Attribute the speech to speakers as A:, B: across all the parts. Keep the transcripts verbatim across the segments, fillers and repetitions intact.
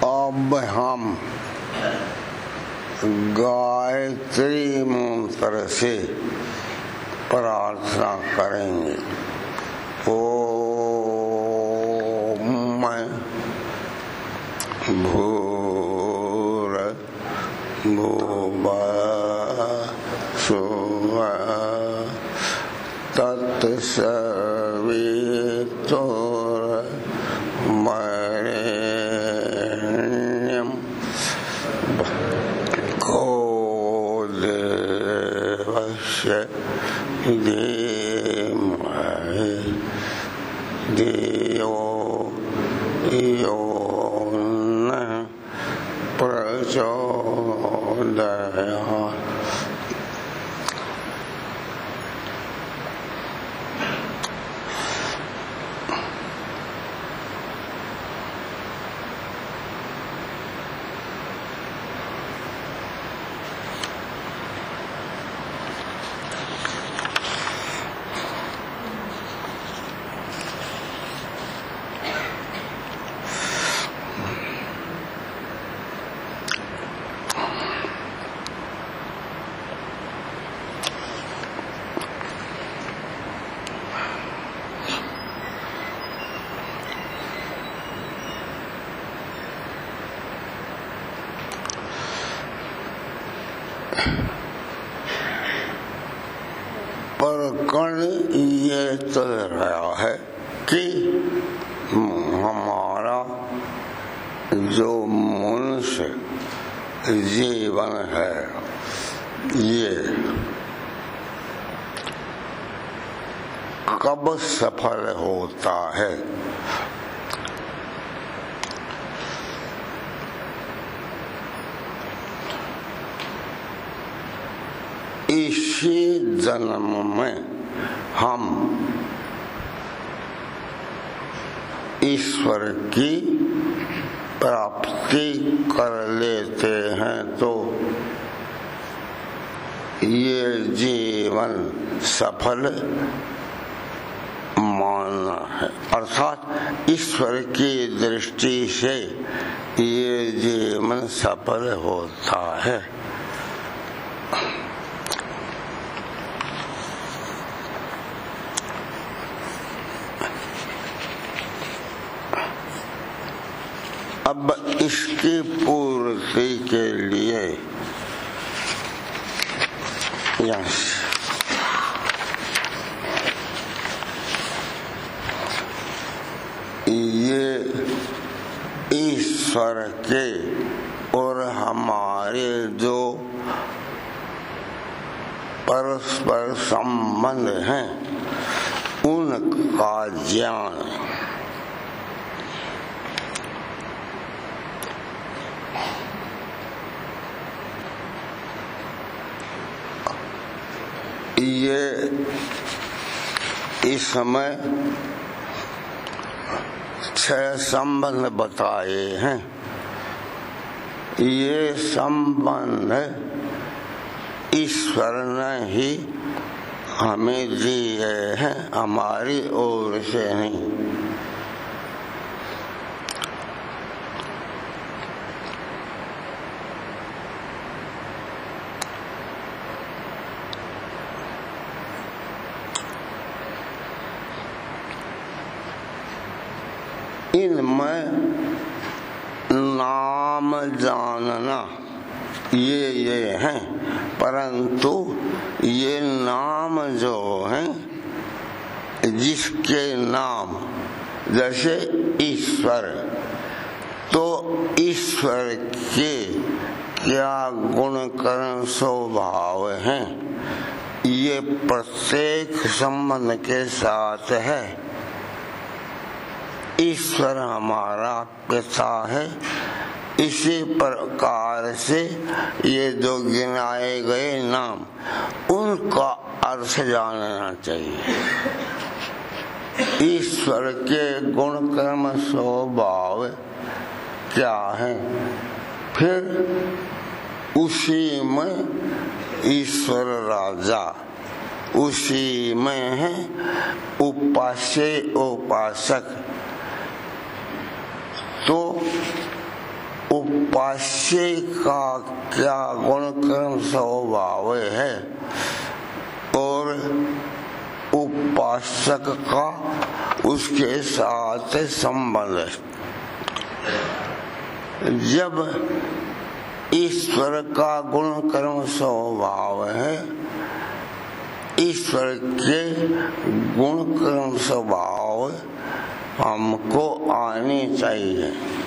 A: अब हम गायत्री मंत्र से प्रार्थना करेंगे। ओम भूर भुवः स्वः तत्सवितुर्वरेण्यं भर्गो देवस्य धीमहि धियो यो नः प्रचोदयात्। प्रकरण ये चल रहा है कि हमारा जो मनुष्य जीवन है ये कब सफल होता है। इसी जन्म में हम ईश्वर की प्राप्ति कर लेते हैं तो ये जीवन सफल मानना है, अर्थात ईश्वर की दृष्टि से ये जीवन सफल होता है। अब इसकी पूर्ति के लिए यस ये ईश्वर के और हमारे जो परस्पर संबंध हैं उनका ज्ञान ये इस समय छह संबंध बताए हैं। ये संबंध ईश्वर ने ही हमें दिए हैं, हमारी ओर से नहीं। इनमें नाम जानना ये ये हैं, परंतु ये नाम जो हैं जिसके नाम जैसे ईश्वर, तो ईश्वर के क्या गुण कर्म स्वभाव हैं ये प्रत्येक संबंध के साथ है। ईश्वर हमारा पिता है, इसी प्रकार से ये जो गिनाए गए नाम उनका अर्थ जानना चाहिए। ईश्वर के गुण कर्म स्वभाव क्या है, फिर उसी में ईश्वर राजा, उसी में है उपास्य उपासक। तो उपास्य का क्या गुण कर्म स्वभाव है और उपासक का उसके साथ संबंध है। जब ईश्वर का गुण कर्म स्वभाव है, ईश्वर के गुण कर्म स्वभाव हमको आने चाहिए।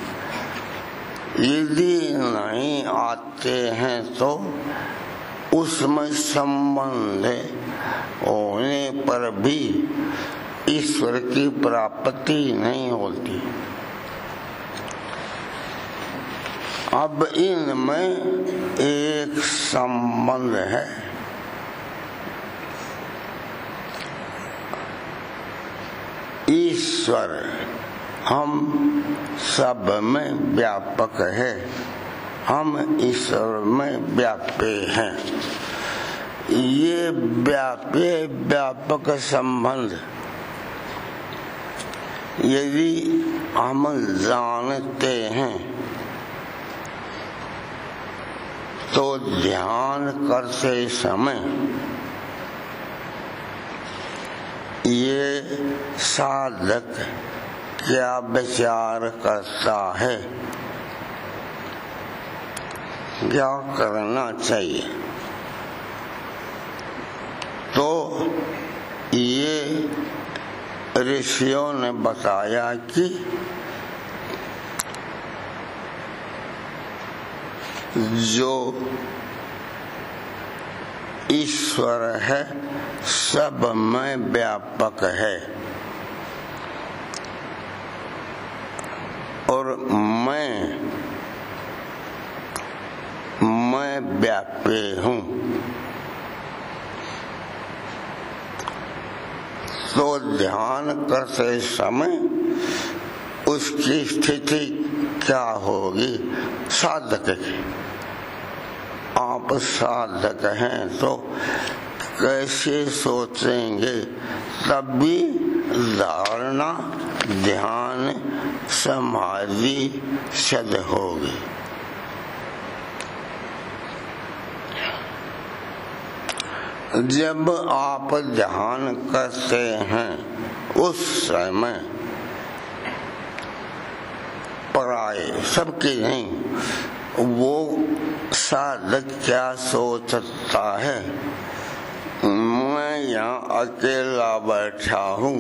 A: यदि नहीं आते हैं तो उसमें संबंध होने पर भी ईश्वर की प्राप्ति नहीं होती। अब इनमें एक संबंध है। ईश्वर हम सब में व्यापक है, हम ईश्वर में व्यापे हैं। ये व्यापे व्यापक संबंध यदि हम जानते हैं तो ध्यान करते समय ये साधक क्या विचार करता है, क्या करना चाहिए, तो ये ऋषियों ने बताया कि जो ईश्वर है सब में व्यापक है और मैं मैं व्यापे हूँ। तो ध्यान करते समय उसकी स्थिति क्या होगी साधक की। आप साधक हैं तो कैसे सोचेंगे, तभी धारणा ध्यान समाधि सिद्ध होगी। जब आप ध्यान करते हैं उस समय पराये सबकी नहीं, वो साधक क्या सोचता है, मैं यहाँ अकेला बैठा हूँ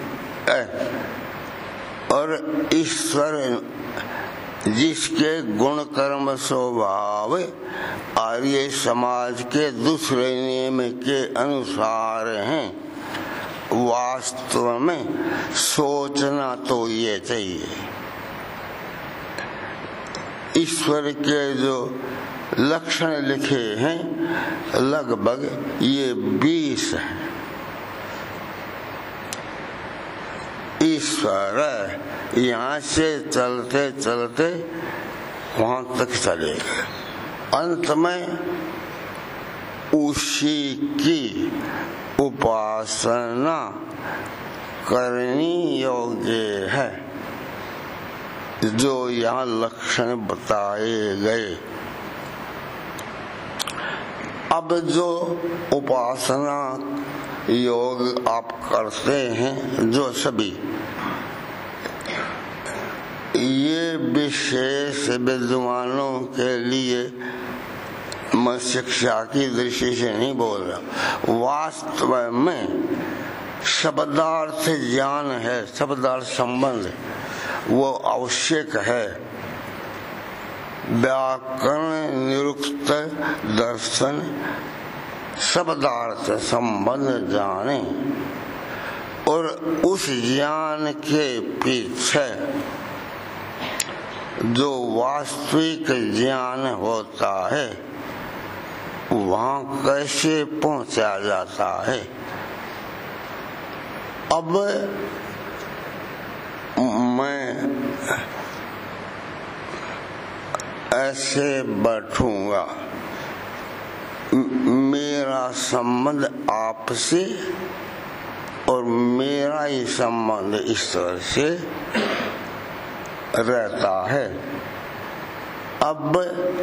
A: और ईश्वर जिसके गुण कर्म स्वभाव आर्य समाज के दूसरे नियम के अनुसार हैं, वास्तव में सोचना तो ये चाहिए। ईश्वर के जो लक्षण लिखे हैं लगभग ये बीस हैं। ईश्वर यहाँ से चलते चलते वहां तक चलेगा, अंत में उसी की उपासना करनी योग्य है जो यहाँ लक्षण बताए गए। अब जो उपासना योग आप करते हैं जो सभी, ये विशेष विद्वानों के लिए मैं शिक्षा की दृष्टि से नहीं बोल रहा, वास्तव में शब्दार्थ ज्ञान है, शब्दार्थ संबंध वो आवश्यक है। व्याकरण निरुक्त दर्शन शब्दार्थ संबंध जाने और उस ज्ञान के पीछे जो वास्तविक ज्ञान होता है वहाँ कैसे पहुँचा जाता है। अब मैं ऐसे बैठूंगा, मेरा संबंध आपसे और मेरा ही संबंध ईश्वर से रहता है। अब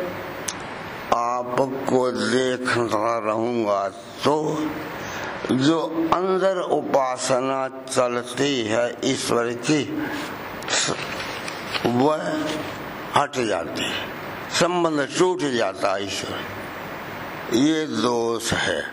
A: आपको देखता रहूंगा तो जो अंदर उपासना चलती है ईश्वर की वह हट जाती है, संबंध टूट जाता है ईश्वर। ये दोष है।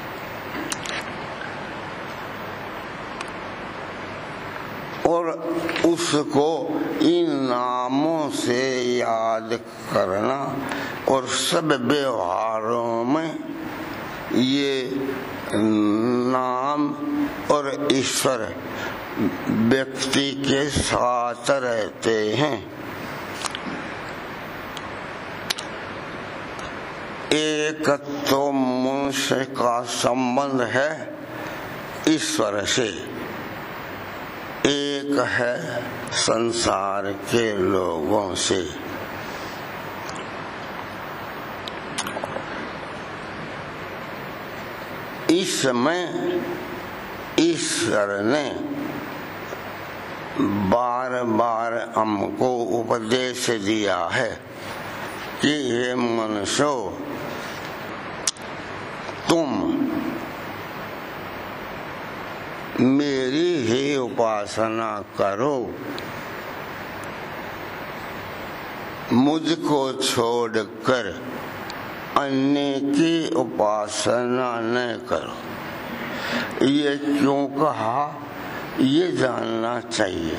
A: और उसको इन नामों से याद करना और सब व्यवहारों में ये नाम और ईश्वर व्यक्ति के साथ रहते हैं। एक तो मनुष्य का संबंध है ईश्वर से, एक है संसार के लोगों से। इसमें ईश्वर ने बार बार हमको उपदेश दिया है कि हे मनुष्यों, तुम मेरी ही उपासना करो, मुझको छोड़कर अन्य की उपासना न करो। ये क्यों कहा, ये जानना चाहिए।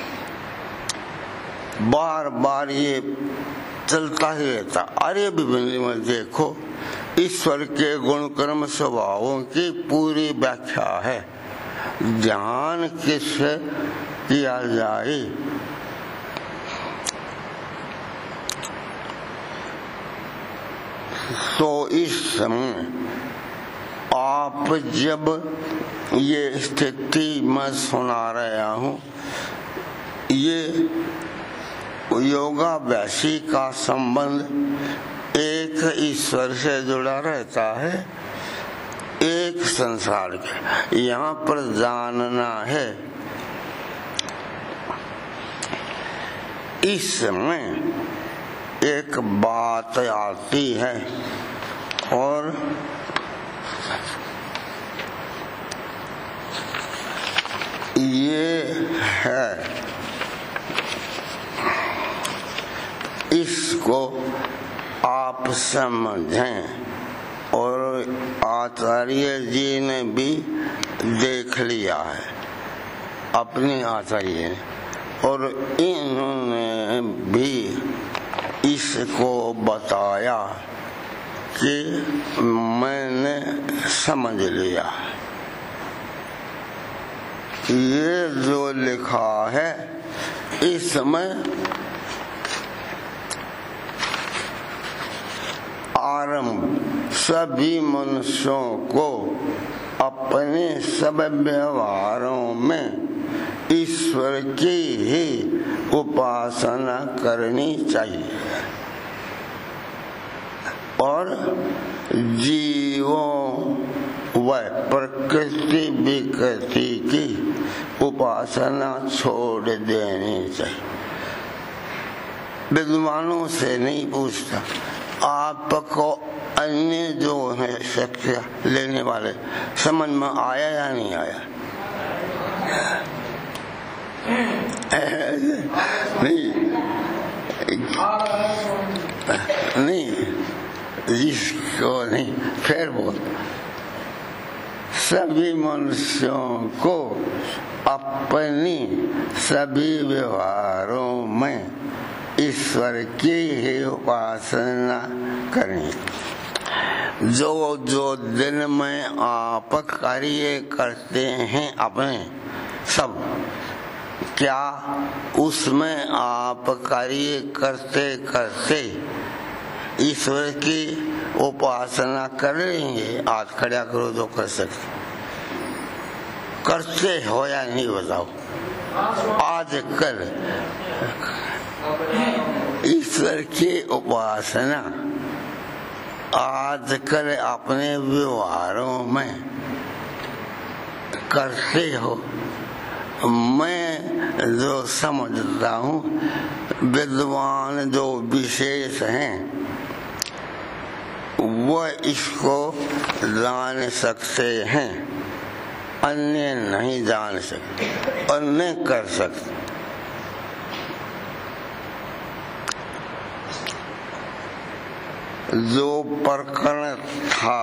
A: बार बार ये चलता ही रहता। अरे विभिन्न में देखो, ईश्वर के गुण कर्म स्वभावों की पूरी व्याख्या है। ध्यान किससे किया जाए? तो इस समय आप जब ये स्थिति मैं सुना रहा हूँ, ये योगाभ्यासी का संबंध एक ईश्वर से जुड़ा रहता है, एक संसार के। यहाँ पर जानना है इसमें एक बात आती है और ये है, इसको आप समझें। और आचार्य जी ने भी देख लिया है, अपने आचार्य ने, और इन्होंने भी इसको बताया कि मैंने समझ लिया। ये जो लिखा है इसमें आरंभ सभी मनुष्यों को अपने सब व्यवहारों में ईश्वर की ही उपासना करनी चाहिए और जीवों व प्रकृति विकृति की उपासना छोड़ देनी चाहिए। विद्वानों से नहीं पूछता, आपको अन्य जो है शिक्षा लेने वाले समझ में आया या नहीं आया? नहीं नहीं जिसको नहीं, फिर बोल। सभी मनुष्यों को अपनी सभी व्यवहारों में ईश्वर की ही उपासना करनी। जो जो दिन में आप कार्य करते हैं अपने सब, क्या उसमें आप कार्य करते करते ईश्वर की उपासना कर लेंगे? आज खड़ा करो जो कर सकते, करते हो या नहीं बताओ? आज कल ईश्वर की उपासना आजकल अपने व्यवहारों में करते हो? मैं जो समझता हूँ विद्वान जो विशेष हैं वह इसको जान सकते हैं, अन्य नहीं जान सकते और नहीं कर सकते। जो प्रकरण था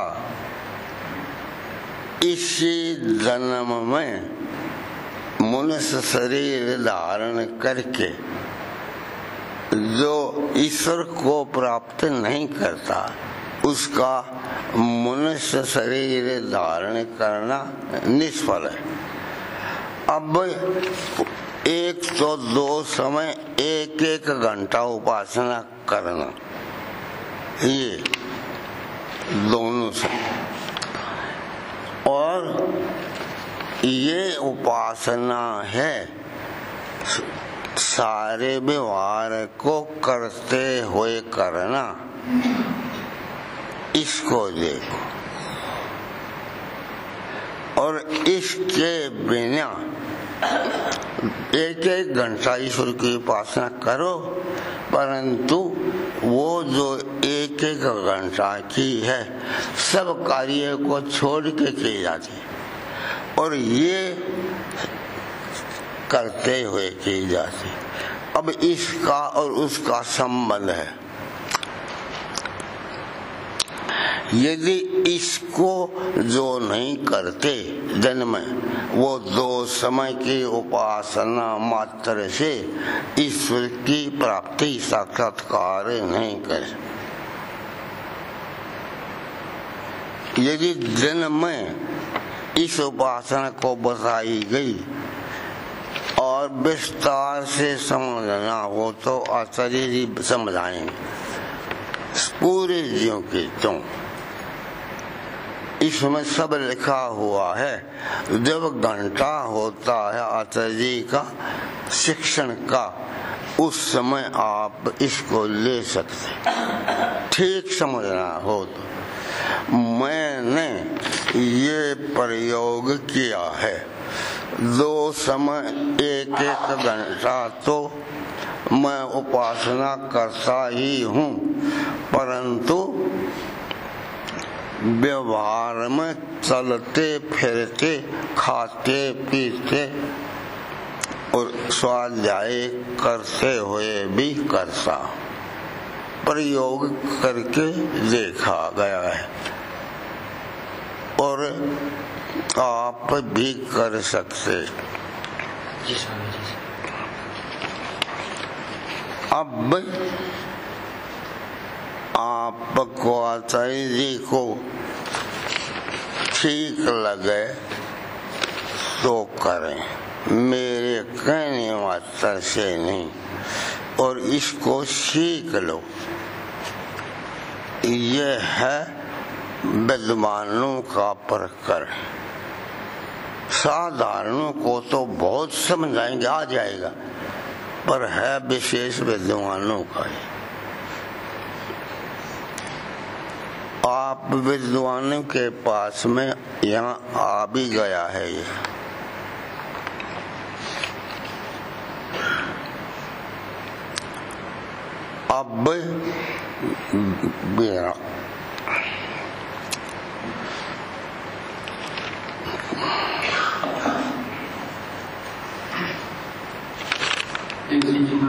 A: इसी जन्म में मनुष्य शरीर धारण करके जो ईश्वर को प्राप्त नहीं करता उसका मनुष्य शरीर धारण करना निष्फल है। अब एक तो दो समय एक एक घंटा उपासना करना, ये दोनों से, और ये उपासना है सारे व्यवहार को करते हुए करना। इसको देखो, और इसके बिना एक एक घंटा ईश्वर की उपासना करो, परंतु वो जो एक एक घंटा की है सब कार्य को छोड़ के की जाती है और ये करते हुए की जाती। अब इसका और उसका संबंध है। यदि इसको जो नहीं करते जन्म में, वो दो समय की उपासना मात्र से ईश्वर की प्राप्ति साक्षात्कार नहीं करे। यदि जन्म में इस उपासना को बताई गई और विस्तार से समझना हो तो आचार्य जी समझाएंगे पूरे जीव की। तो इसमें सब लिखा हुआ है। जब घंटा होता है आचार्य जी का शिक्षण का, उस समय आप इसको ले सकते, ठीक समझना हो तो। मैंने ये प्रयोग किया है, दो समय एक एक घंटा तो मैं उपासना करता ही हूँ, परंतु व्यवहार में चलते फिरते खाते पीते और स्वाध्याय करते हुए भी करता, प्रयोग करके देखा गया है और आप भी कर सकते। अब आपको आचार्य जी को ठीक लगे तो करें, मेरे कहने मात्र से नहीं, और इसको सीख लो। यह है विद्वानों का प्रकरण। साधारणों को तो बहुत समझाएंगे, आ जाएगा, पर है विशेष विद्वानों का। आप विद्वानों के पास में यहाँ आ भी गया है ये। अब
B: जी